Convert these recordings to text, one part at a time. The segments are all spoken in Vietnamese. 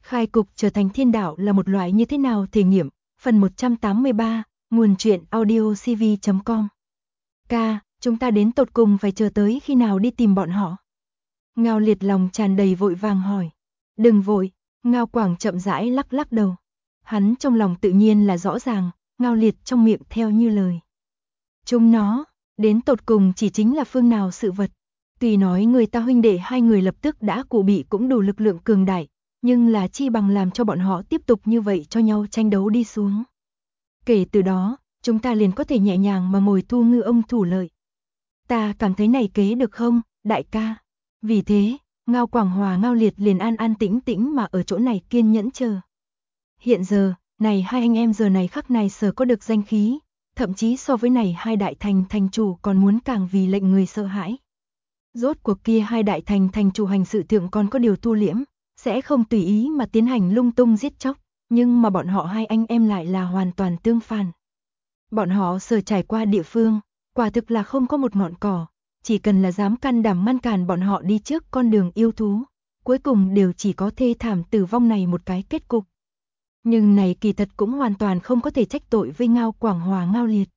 Khai cục trở thành thiên đạo là một loại như thế nào thể nghiệm, phần 183, nguồn truyện audiocv.com. Chúng ta đến tột cùng phải chờ tới khi nào đi tìm bọn họ? Ngao Liệt lòng tràn đầy vội vàng hỏi. Đừng vội, Ngao Quảng chậm rãi lắc lắc đầu. Hắn trong lòng tự nhiên là rõ ràng, Ngao Liệt trong miệng theo như lời. Chúng nó, đến tột cùng chỉ chính là phương nào sự vật. Tuy nói người ta huynh đệ hai người lập tức đã cụ bị cũng đủ lực lượng cường đại, nhưng là chi bằng làm cho bọn họ tiếp tục như vậy cho nhau tranh đấu đi xuống. Kể từ đó, chúng ta liền có thể nhẹ nhàng mà ngồi thu ngư ông thủ lợi. Ta cảm thấy này kế được không, đại ca? Vì thế, Ngao Quảng Hòa Ngao Liệt liền an an tĩnh tĩnh mà ở chỗ này kiên nhẫn chờ. Hiện giờ, này hai anh em giờ này khắc này sở có được danh khí, thậm chí so với này hai đại thành thành chủ còn muốn càng vì lệnh người sợ hãi. Rốt cuộc kia hai đại thành thành chủ hành sự thượng còn có điều tu liễm, sẽ không tùy ý mà tiến hành lung tung giết chóc, nhưng mà bọn họ hai anh em lại là hoàn toàn tương phản. Bọn họ sở trải qua địa phương, quả thực là không có một ngọn cỏ, chỉ cần là dám can đảm ngăn cản bọn họ đi trước con đường yêu thú, cuối cùng đều chỉ có thê thảm tử vong này một cái kết cục. Nhưng này kỳ thật cũng hoàn toàn không có thể trách tội với Ngao Quảng Hòa Ngao Liệt.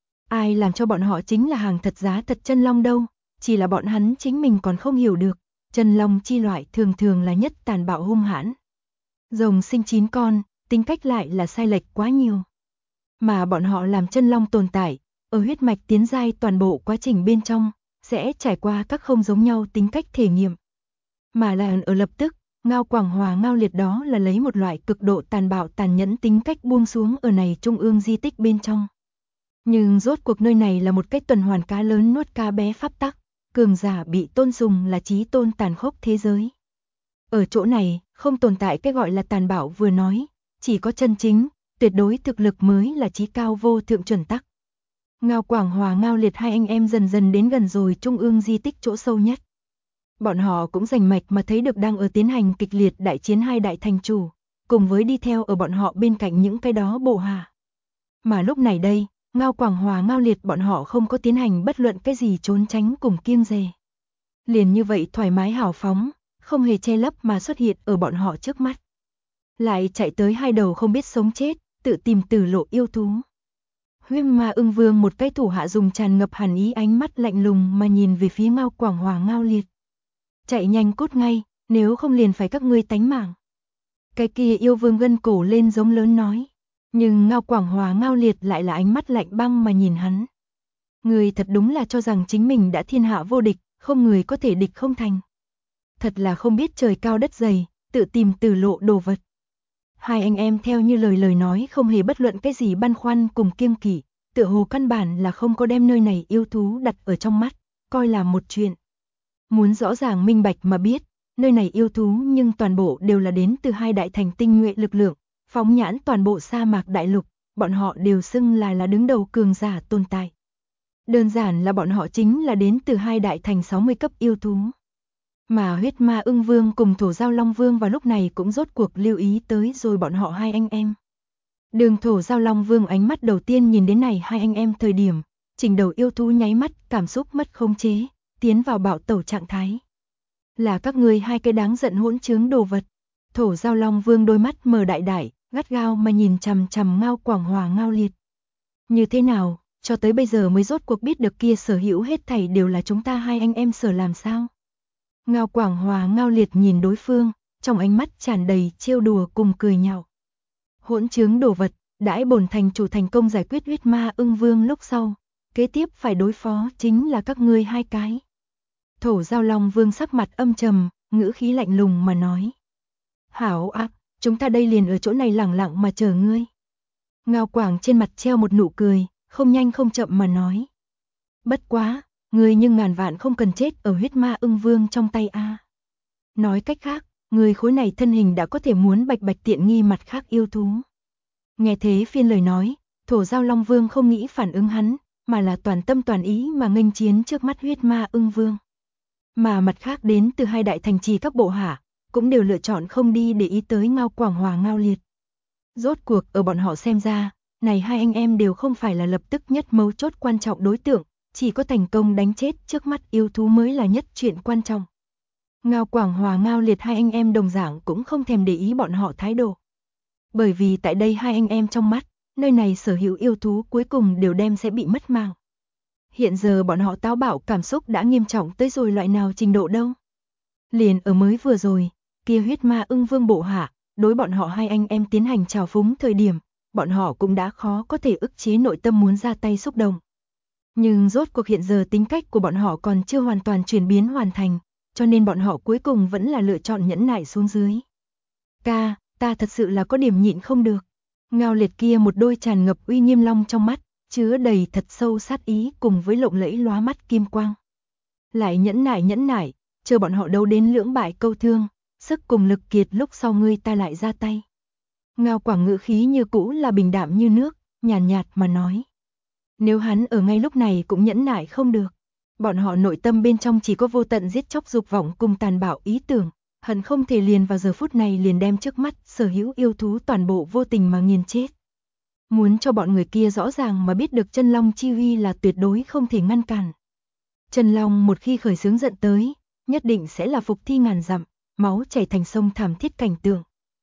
Ai làm cho bọn họ chính là hàng thật giá thật chân long đâu, chỉ là bọn hắn chính mình còn không hiểu được, chân long chi loại thường thường là nhất tàn bạo hung hãn. Rồng sinh 9 con, tính cách lại là sai lệch quá nhiều. Mà bọn họ làm chân long tồn tại, ở huyết mạch tiến giai toàn bộ quá trình bên trong, sẽ trải qua các không giống nhau tính cách thể nghiệm. Mà là ở lập tức, Ngao Quảng Hòa Ngao Liệt đó là lấy một loại cực độ tàn bạo tàn nhẫn tính cách buông xuống ở này trung ương di tích bên trong. Nhưng rốt cuộc nơi này là một cái tuần hoàn cá lớn nuốt cá bé pháp tắc, cường giả bị tôn sùng là chí tôn tàn khốc thế giới. Ở chỗ này, không tồn tại cái gọi là tàn bạo vừa nói, chỉ có chân chính, tuyệt đối thực lực mới là chí cao vô thượng chuẩn tắc. Ngao Quảng Hòa Ngao Liệt hai anh em dần dần đến gần rồi trung ương di tích chỗ sâu nhất. Bọn họ cũng rành mạch mà thấy được đang ở tiến hành kịch liệt đại chiến hai đại thành chủ, cùng với đi theo ở bọn họ bên cạnh những cái đó bộ hạ. Mà lúc này đây, Ngao Quảng Hòa Ngao Liệt bọn họ không có tiến hành bất luận cái gì trốn tránh cùng kiêng dè. Liền như vậy thoải mái hào phóng, không hề che lấp mà xuất hiện ở bọn họ trước mắt. Lại chạy tới hai đầu không biết sống chết, tự tìm tử lộ yêu thú. Huyết Ma Ưng Vương một cái thủ hạ dùng tràn ngập hàn ý ánh mắt lạnh lùng mà nhìn về phía Ngao Quảng Hòa Ngao Liệt. Chạy nhanh cút ngay, nếu không liền phải các ngươi tánh mạng. Cái kia yêu vương gân cổ lên giống lớn nói. Nhưng Ngao Quảng Hòa Ngao Liệt lại là ánh mắt lạnh băng mà nhìn hắn. Người thật đúng là cho rằng chính mình đã thiên hạ vô địch, không người có thể địch không thành. Thật là không biết trời cao đất dày, tự tìm tử lộ đồ vật. Hai anh em theo như lời nói không hề bất luận cái gì băn khoăn cùng kiêng kỵ, tựa hồ căn bản là không có đem nơi này yêu thú đặt ở trong mắt, coi là một chuyện. Muốn rõ ràng minh bạch mà biết, nơi này yêu thú nhưng toàn bộ đều là đến từ hai đại thành tinh nhuệ lực lượng, phóng nhãn toàn bộ sa mạc đại lục, bọn họ đều xưng là đứng đầu cường giả tồn tại. Đơn giản là bọn họ chính là đến từ hai đại thành 60 cấp yêu thú. Mà Huyết Ma Ưng Vương cùng Thổ Giao Long Vương vào lúc này cũng rốt cuộc lưu ý tới rồi bọn họ hai anh em. Đường Thổ Giao Long Vương ánh mắt đầu tiên nhìn đến này hai anh em thời điểm, chỉnh đầu yêu thú nháy mắt cảm xúc mất khống chế, tiến vào bạo tẩu trạng thái. Là các ngươi hai cái đáng giận hỗn trướng đồ vật. Thổ Giao Long Vương đôi mắt mở đại đại, gắt gao mà nhìn chằm chằm Ngao Quảng Hòa Ngao Liệt. Như thế nào, cho tới bây giờ mới rốt cuộc biết được kia sở hữu hết thảy đều là chúng ta hai anh em sở làm sao? Ngao Quảng Hòa Ngao Liệt nhìn đối phương, trong ánh mắt tràn đầy trêu đùa cùng cười nhạo. Hỗn trướng đồ vật, đãi bổn thành chủ thành công giải quyết Huyết Ma Ưng Vương lúc sau, kế tiếp phải đối phó chính là các ngươi hai cái. Thổ Giao Long Vương sắc mặt âm trầm, ngữ khí lạnh lùng mà nói. Hảo ác, chúng ta đây liền ở chỗ này lẳng lặng mà chờ ngươi. Ngao Quảng trên mặt treo một nụ cười, không nhanh không chậm mà nói. Bất quá, ngươi nhưng ngàn vạn không cần chết ở Huyết Ma Ưng Vương trong tay a. Nói cách khác, người khối này thân hình đã có thể muốn bạch bạch tiện nghi mặt khác yêu thú. Nghe thế phiên lời nói, Thổ Giao Long Vương không nghĩ phản ứng hắn, mà là toàn tâm toàn ý mà nghênh chiến trước mắt Huyết Ma Ưng Vương. Mà mặt khác đến từ hai đại thành trì các bộ hạ, cũng đều lựa chọn không đi để ý tới Ngao Quảng Hòa Ngao Liệt. Rốt cuộc ở bọn họ xem ra, này hai anh em đều không phải là lập tức nhất mấu chốt quan trọng đối tượng, chỉ có thành công đánh chết trước mắt yêu thú mới là nhất chuyện quan trọng. Ngao Quảng Hòa Ngao Liệt hai anh em đồng dạng cũng không thèm để ý bọn họ thái độ. Bởi vì tại đây hai anh em trong mắt, nơi này sở hữu yêu thú cuối cùng đều đem sẽ bị mất mạng. Hiện giờ bọn họ táo bạo cảm xúc đã nghiêm trọng tới rồi loại nào trình độ đâu. Liền ở mới vừa rồi, kia huyết ma ưng vương bộ hạ, đối bọn họ hai anh em tiến hành trào phúng thời điểm, bọn họ cũng đã khó có thể ức chế nội tâm muốn ra tay xúc động. Nhưng rốt cuộc hiện giờ tính cách của bọn họ còn chưa hoàn toàn chuyển biến hoàn thành, cho nên bọn họ cuối cùng vẫn là lựa chọn nhẫn nại xuống dưới. Ta thật sự là có điểm nhịn không được. Ngao Liệt kia một đôi tràn ngập uy nghiêm long trong mắt, chứa đầy thật sâu sát ý cùng với lộng lẫy lóa mắt kim quang. Lại nhẫn nại, chờ bọn họ đấu đến lưỡng bại câu thương, sức cùng lực kiệt lúc sau ngươi ta lại ra tay. Ngao Quảng ngữ khí như cũ là bình đạm như nước, nhàn nhạt mà nói. Nếu hắn ở ngay lúc này cũng nhẫn nại không được, bọn họ nội tâm bên trong chỉ có vô tận giết chóc dục vọng cùng tàn bạo ý tưởng, hận không thể liền vào giờ phút này liền đem trước mắt sở hữu yêu thú toàn bộ vô tình mà nghiền chết. Muốn cho bọn người kia rõ ràng mà biết được chân long chi uy là tuyệt đối không thể ngăn cản. Chân long một khi khởi xướng giận tới, nhất định sẽ là phục thi ngàn dặm, máu chảy thành sông thảm thiết cảnh tượng.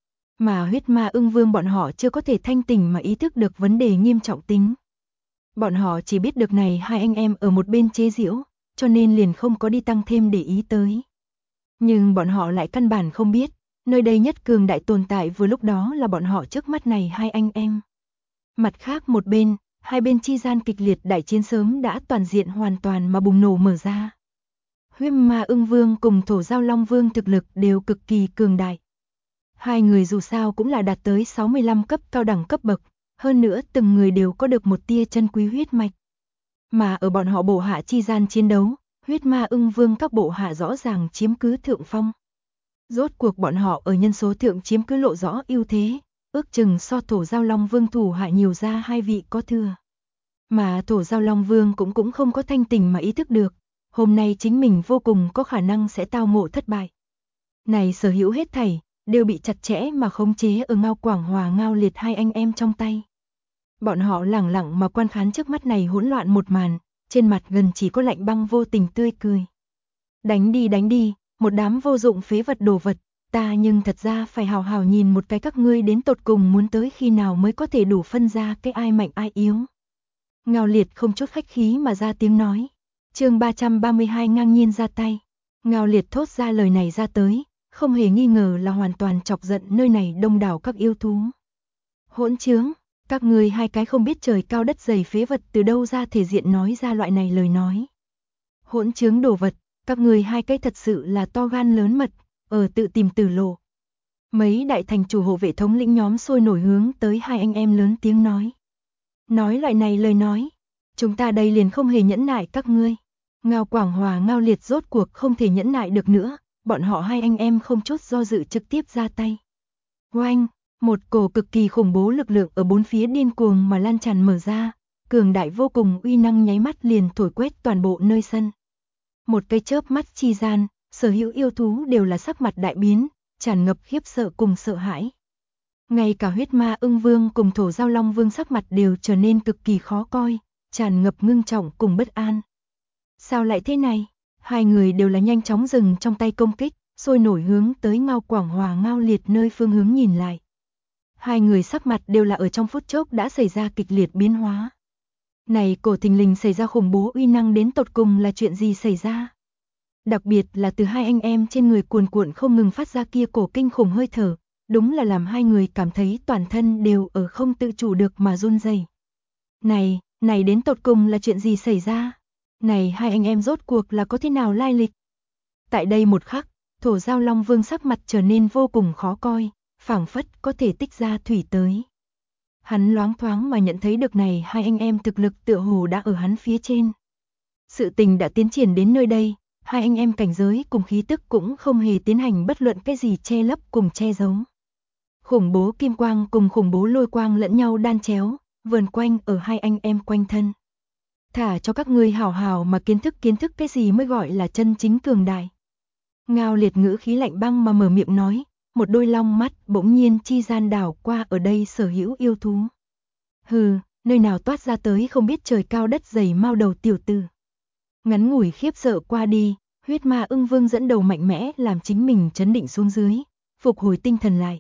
Mà huyết ma ưng vương bọn họ chưa có thể thanh tỉnh mà ý thức được vấn đề nghiêm trọng tính. Bọn họ chỉ biết được này hai anh em ở một bên chế giễu, cho nên liền không có đi tăng thêm để ý tới. Nhưng bọn họ lại căn bản không biết, nơi đây nhất cường đại tồn tại vừa lúc đó là bọn họ trước mắt này hai anh em. Mặt khác một bên, hai bên chi gian kịch liệt đại chiến sớm đã toàn diện hoàn toàn mà bùng nổ mở ra. Huyết ma ưng vương cùng thổ giao long vương thực lực đều cực kỳ cường đại. Hai người dù sao cũng là đạt tới 65 cấp cao đẳng cấp bậc, hơn nữa từng người đều có được một tia chân quý huyết mạch. Mà ở bọn họ bộ hạ chi gian chiến đấu, huyết ma ưng vương các bộ hạ rõ ràng chiếm cứ thượng phong. Rốt cuộc bọn họ ở nhân số thượng chiếm cứ lộ rõ ưu thế, ước chừng so thổ giao long vương thủ hạ nhiều ra hai vị có thừa. Mà thổ giao long vương cũng không có thanh tỉnh mà ý thức được, hôm nay chính mình vô cùng có khả năng sẽ tao ngộ thất bại. Này sở hữu hết thảy, đều bị chặt chẽ mà khống chế ở Ngao Quảng Hòa Ngao Liệt hai anh em trong tay. Bọn họ lẳng lặng mà quan khán trước mắt này hỗn loạn một màn, trên mặt gần chỉ có lạnh băng vô tình tươi cười. Đánh đi, một đám vô dụng phế vật đồ vật, ta nhưng thật ra phải hào hào nhìn một cái các ngươi đến tột cùng muốn tới khi nào mới có thể đủ phân ra cái ai mạnh ai yếu. Ngao Liệt không chút khách khí mà ra tiếng nói. Chương 332 ngang nhiên ra tay. Ngao Liệt thốt ra lời này ra tới, không hề nghi ngờ là hoàn toàn chọc giận nơi này đông đảo các yêu thú. Hỗn trướng, các ngươi hai cái không biết trời cao đất dày phế vật từ đâu ra thể diện nói ra loại này lời nói. Hỗn trướng đồ vật, các ngươi hai cái thật sự là to gan lớn mật, ở tự tìm tử lộ. Mấy đại thành chủ hộ vệ thống lĩnh nhóm sôi nổi hướng tới hai anh em lớn tiếng nói. Nói loại này lời nói, chúng ta đây liền không hề nhẫn nại các ngươi. Ngao Quảng Hòa Ngao Liệt rốt cuộc không thể nhẫn nại được nữa, bọn họ hai anh em không chút do dự trực tiếp ra tay. Oanh, một cổ cực kỳ khủng bố lực lượng ở bốn phía điên cuồng mà lan tràn mở ra, cường đại vô cùng uy năng nháy mắt liền thổi quét toàn bộ nơi sân. Một cái chớp mắt chi gian, sở hữu yêu thú đều là sắc mặt đại biến, tràn ngập khiếp sợ cùng sợ hãi. Ngay cả huyết ma ưng vương cùng thổ giao long vương sắc mặt đều trở nên cực kỳ khó coi, tràn ngập ngưng trọng cùng bất an. Sao lại thế này? Hai người đều là nhanh chóng dừng trong tay công kích, sôi nổi hướng tới Ngao Quảng Hòa Ngao Liệt nơi phương hướng nhìn lại. Hai người sắc mặt đều là ở trong phút chốc đã xảy ra kịch liệt biến hóa. Này cổ thình lình xảy ra khủng bố uy năng đến tột cùng là chuyện gì xảy ra? Đặc biệt là từ hai anh em trên người cuồn cuộn không ngừng phát ra kia cổ kinh khủng hơi thở, đúng là làm hai người cảm thấy toàn thân đều ở không tự chủ được mà run rẩy. Này đến tột cùng là chuyện gì xảy ra? Này hai anh em rốt cuộc là có thế nào lai lịch? Tại đây một khắc, thổ giao long vương sắc mặt trở nên vô cùng khó coi, phảng phất có thể tích ra thủy tới. Hắn loáng thoáng mà nhận thấy được này hai anh em thực lực tựa hồ đã ở hắn phía trên. Sự tình đã tiến triển đến nơi đây, hai anh em cảnh giới cùng khí tức cũng không hề tiến hành bất luận cái gì che lấp cùng che giấu. Khủng bố kim quang cùng khủng bố lôi quang lẫn nhau đan chéo, vờn quanh ở hai anh em quanh thân. Thả cho các ngươi hào hào mà kiến thức cái gì mới gọi là chân chính cường đại. Ngao Liệt ngữ khí lạnh băng mà mở miệng nói, một đôi long mắt bỗng nhiên chi gian đảo qua ở đây sở hữu yêu thú. Hừ, nơi nào toát ra tới không biết trời cao đất dày mau đầu tiểu tử. Ngắn ngủi khiếp sợ qua đi, Huyết Ma Ưng Vương dẫn đầu mạnh mẽ làm chính mình trấn định xuống dưới, phục hồi tinh thần lại.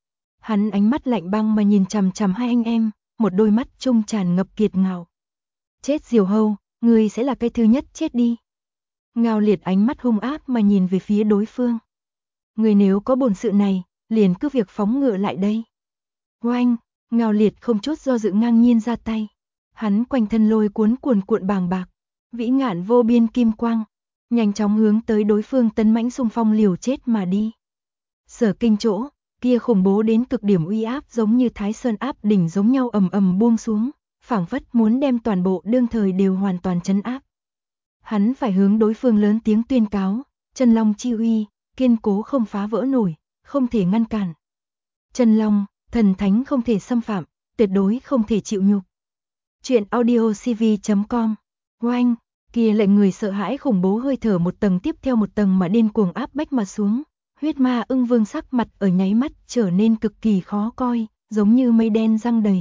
Hắn ánh mắt lạnh băng mà nhìn chằm chằm hai anh em, một đôi mắt trung tràn ngập kiệt ngạo. Chết Diều Hâu, ngươi sẽ là cái thứ nhất chết đi. Ngao Liệt ánh mắt hung ác mà nhìn về phía đối phương. Ngươi nếu có bổn sự này, liền cứ việc phóng ngựa lại đây. Oanh, Ngao Liệt không chút do dự ngang nhiên ra tay. Hắn quanh thân lôi cuốn cuồn cuộn bàng bạc, vĩ ngạn vô biên kim quang, nhanh chóng hướng tới đối phương tấn mãnh xung phong liều chết mà đi. Sở Kinh chỗ, kia khủng bố đến cực điểm uy áp giống như Thái Sơn áp đỉnh giống nhau ầm ầm buông xuống, phảng phất muốn đem toàn bộ đương thời đều hoàn toàn trấn áp. Hắn phải hướng đối phương lớn tiếng tuyên cáo, Chân Long chi uy, kiên cố không phá vỡ nổi, không thể ngăn cản. Chân Long, thần thánh không thể xâm phạm, tuyệt đối không thể chịu nhục. Chuyện audiocv.com. Oanh, kia lệnh người sợ hãi khủng bố hơi thở một tầng tiếp theo một tầng mà điên cuồng áp bách mà xuống. Huyết Ma Ưng Vương sắc mặt ở nháy mắt trở nên cực kỳ khó coi, giống như mây đen giăng đầy.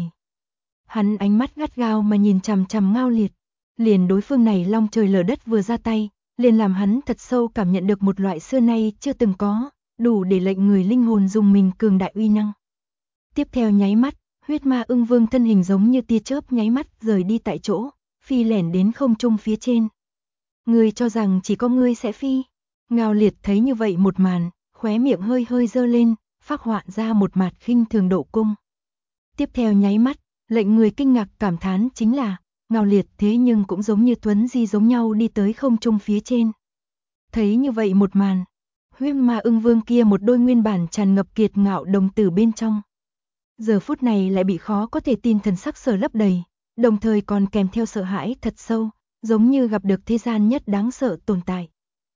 Hắn ánh mắt gắt gao mà nhìn chằm chằm Ngao Liệt. Liền đối phương này long trời lở đất vừa ra tay, liền làm hắn thật sâu cảm nhận được một loại xưa nay chưa từng có, đủ để lệnh người linh hồn dùng mình cường đại uy năng. Tiếp theo nháy mắt, Huyết Ma Ưng Vương thân hình giống như tia chớp nháy mắt rời đi tại chỗ, phi lẻn đến không trung phía trên. Ngươi cho rằng chỉ có ngươi sẽ phi? Ngao Liệt thấy như vậy một màn, khóe miệng hơi hơi dơ lên, phác họa ra một mặt khinh thường độ cung. Tiếp theo nháy mắt, lệnh người kinh ngạc cảm thán chính là, Ngao Liệt thế nhưng cũng giống như Tuấn Di giống nhau đi tới không trung phía trên. Thấy như vậy một màn, Huyết Ma Ưng Vương kia một đôi nguyên bản tràn ngập kiệt ngạo đồng tử bên trong. Giờ phút này lại bị khó có thể tin thần sắc sở lấp đầy, đồng thời còn kèm theo sợ hãi thật sâu, giống như gặp được thế gian nhất đáng sợ tồn tại.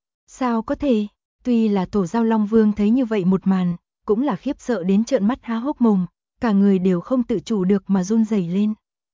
Sao có thể? Tuy là Tổ Giao Long Vương thấy như vậy một màn, cũng là khiếp sợ đến trợn mắt há hốc mồm, cả người đều không tự chủ được mà run rẩy lên.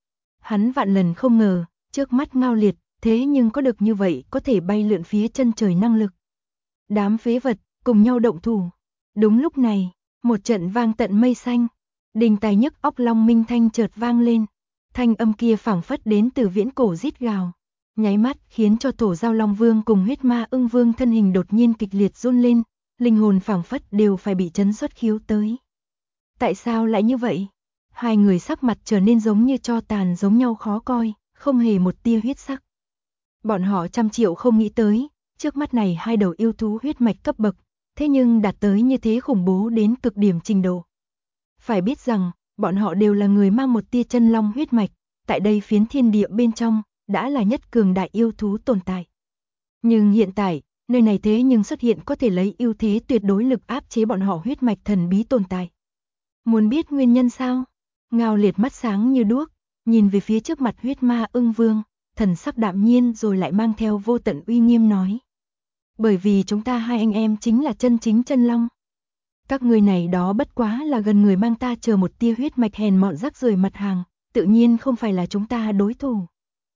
Hắn vạn lần không ngờ, trước mắt Ngao Liệt, thế nhưng có được như vậy có thể bay lượn phía chân trời năng lực. Đám phế vật, cùng nhau động thủ. Đúng lúc này, một trận vang tận mây xanh, đình tài nhức óc long minh thanh chợt vang lên. Thanh âm kia phảng phất đến từ viễn cổ rít gào, nháy mắt khiến cho Tổ Giao Long Vương cùng Huyết Ma Ưng Vương thân hình đột nhiên kịch liệt run lên, linh hồn phảng phất đều phải bị chấn xuất khiếu tới. Tại sao lại như vậy? Hai người sắc mặt trở nên giống như tro tàn giống nhau khó coi, không hề một tia huyết sắc. Bọn họ trăm triệu không nghĩ tới, trước mắt này hai đầu yêu thú huyết mạch cấp bậc, thế nhưng đạt tới như thế khủng bố đến cực điểm trình độ. Phải biết rằng, bọn họ đều là người mang một tia chân long huyết mạch, tại đây phiến thiên địa bên trong, đã là nhất cường đại yêu thú tồn tại. Nhưng hiện tại, nơi này thế nhưng xuất hiện có thể lấy ưu thế tuyệt đối lực áp chế bọn họ huyết mạch thần bí tồn tại. Muốn biết nguyên nhân sao? Ngao Liệt mắt sáng như đuốc, nhìn về phía trước mặt Huyết Ma Ưng Vương, thần sắc đạm nhiên rồi lại mang theo vô tận uy nghiêm nói. Bởi vì chúng ta hai anh em chính là chân chính chân long. Các người này đó bất quá là gần người mang ta chờ một tia huyết mạch hèn mọn rác rưởi mặt hàng, tự nhiên không phải là chúng ta đối thủ.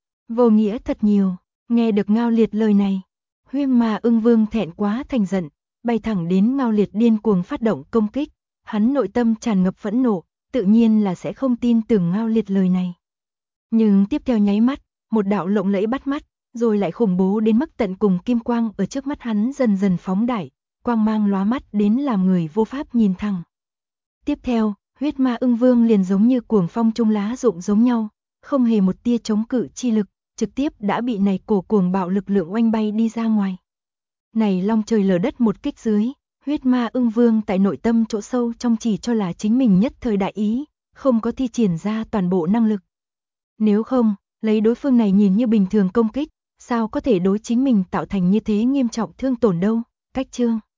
Vô nghĩa thật nhiều, nghe được Ngao Liệt lời này, Huyết Ma Ưng Vương thẹn quá thành giận, bay thẳng đến Ngao Liệt điên cuồng phát động công kích, hắn nội tâm tràn ngập phẫn nộ, tự nhiên là sẽ không tin tưởng Ngao Liệt lời này. Nhưng tiếp theo nháy mắt, một đạo lộng lẫy bắt mắt, rồi lại khủng bố đến mức tận cùng kim quang ở trước mắt hắn dần dần phóng đại, quang mang lóa mắt đến làm người vô pháp nhìn thẳng. Tiếp theo, Huyết Ma Ưng Vương liền giống như cuồng phong trung lá rụng giống nhau, không hề một tia chống cự chi lực, trực tiếp đã bị này cổ cuồng bạo lực lượng oanh bay đi ra ngoài. Này long trời lở đất một kích dưới, Huyết Ma Ưng Vương tại nội tâm chỗ sâu trong chỉ cho là chính mình nhất thời đại ý, không có thi triển ra toàn bộ năng lực. Nếu không, lấy đối phương này nhìn như bình thường công kích, sao có thể đối chính mình tạo thành như thế nghiêm trọng thương tổn đâu. Cách chương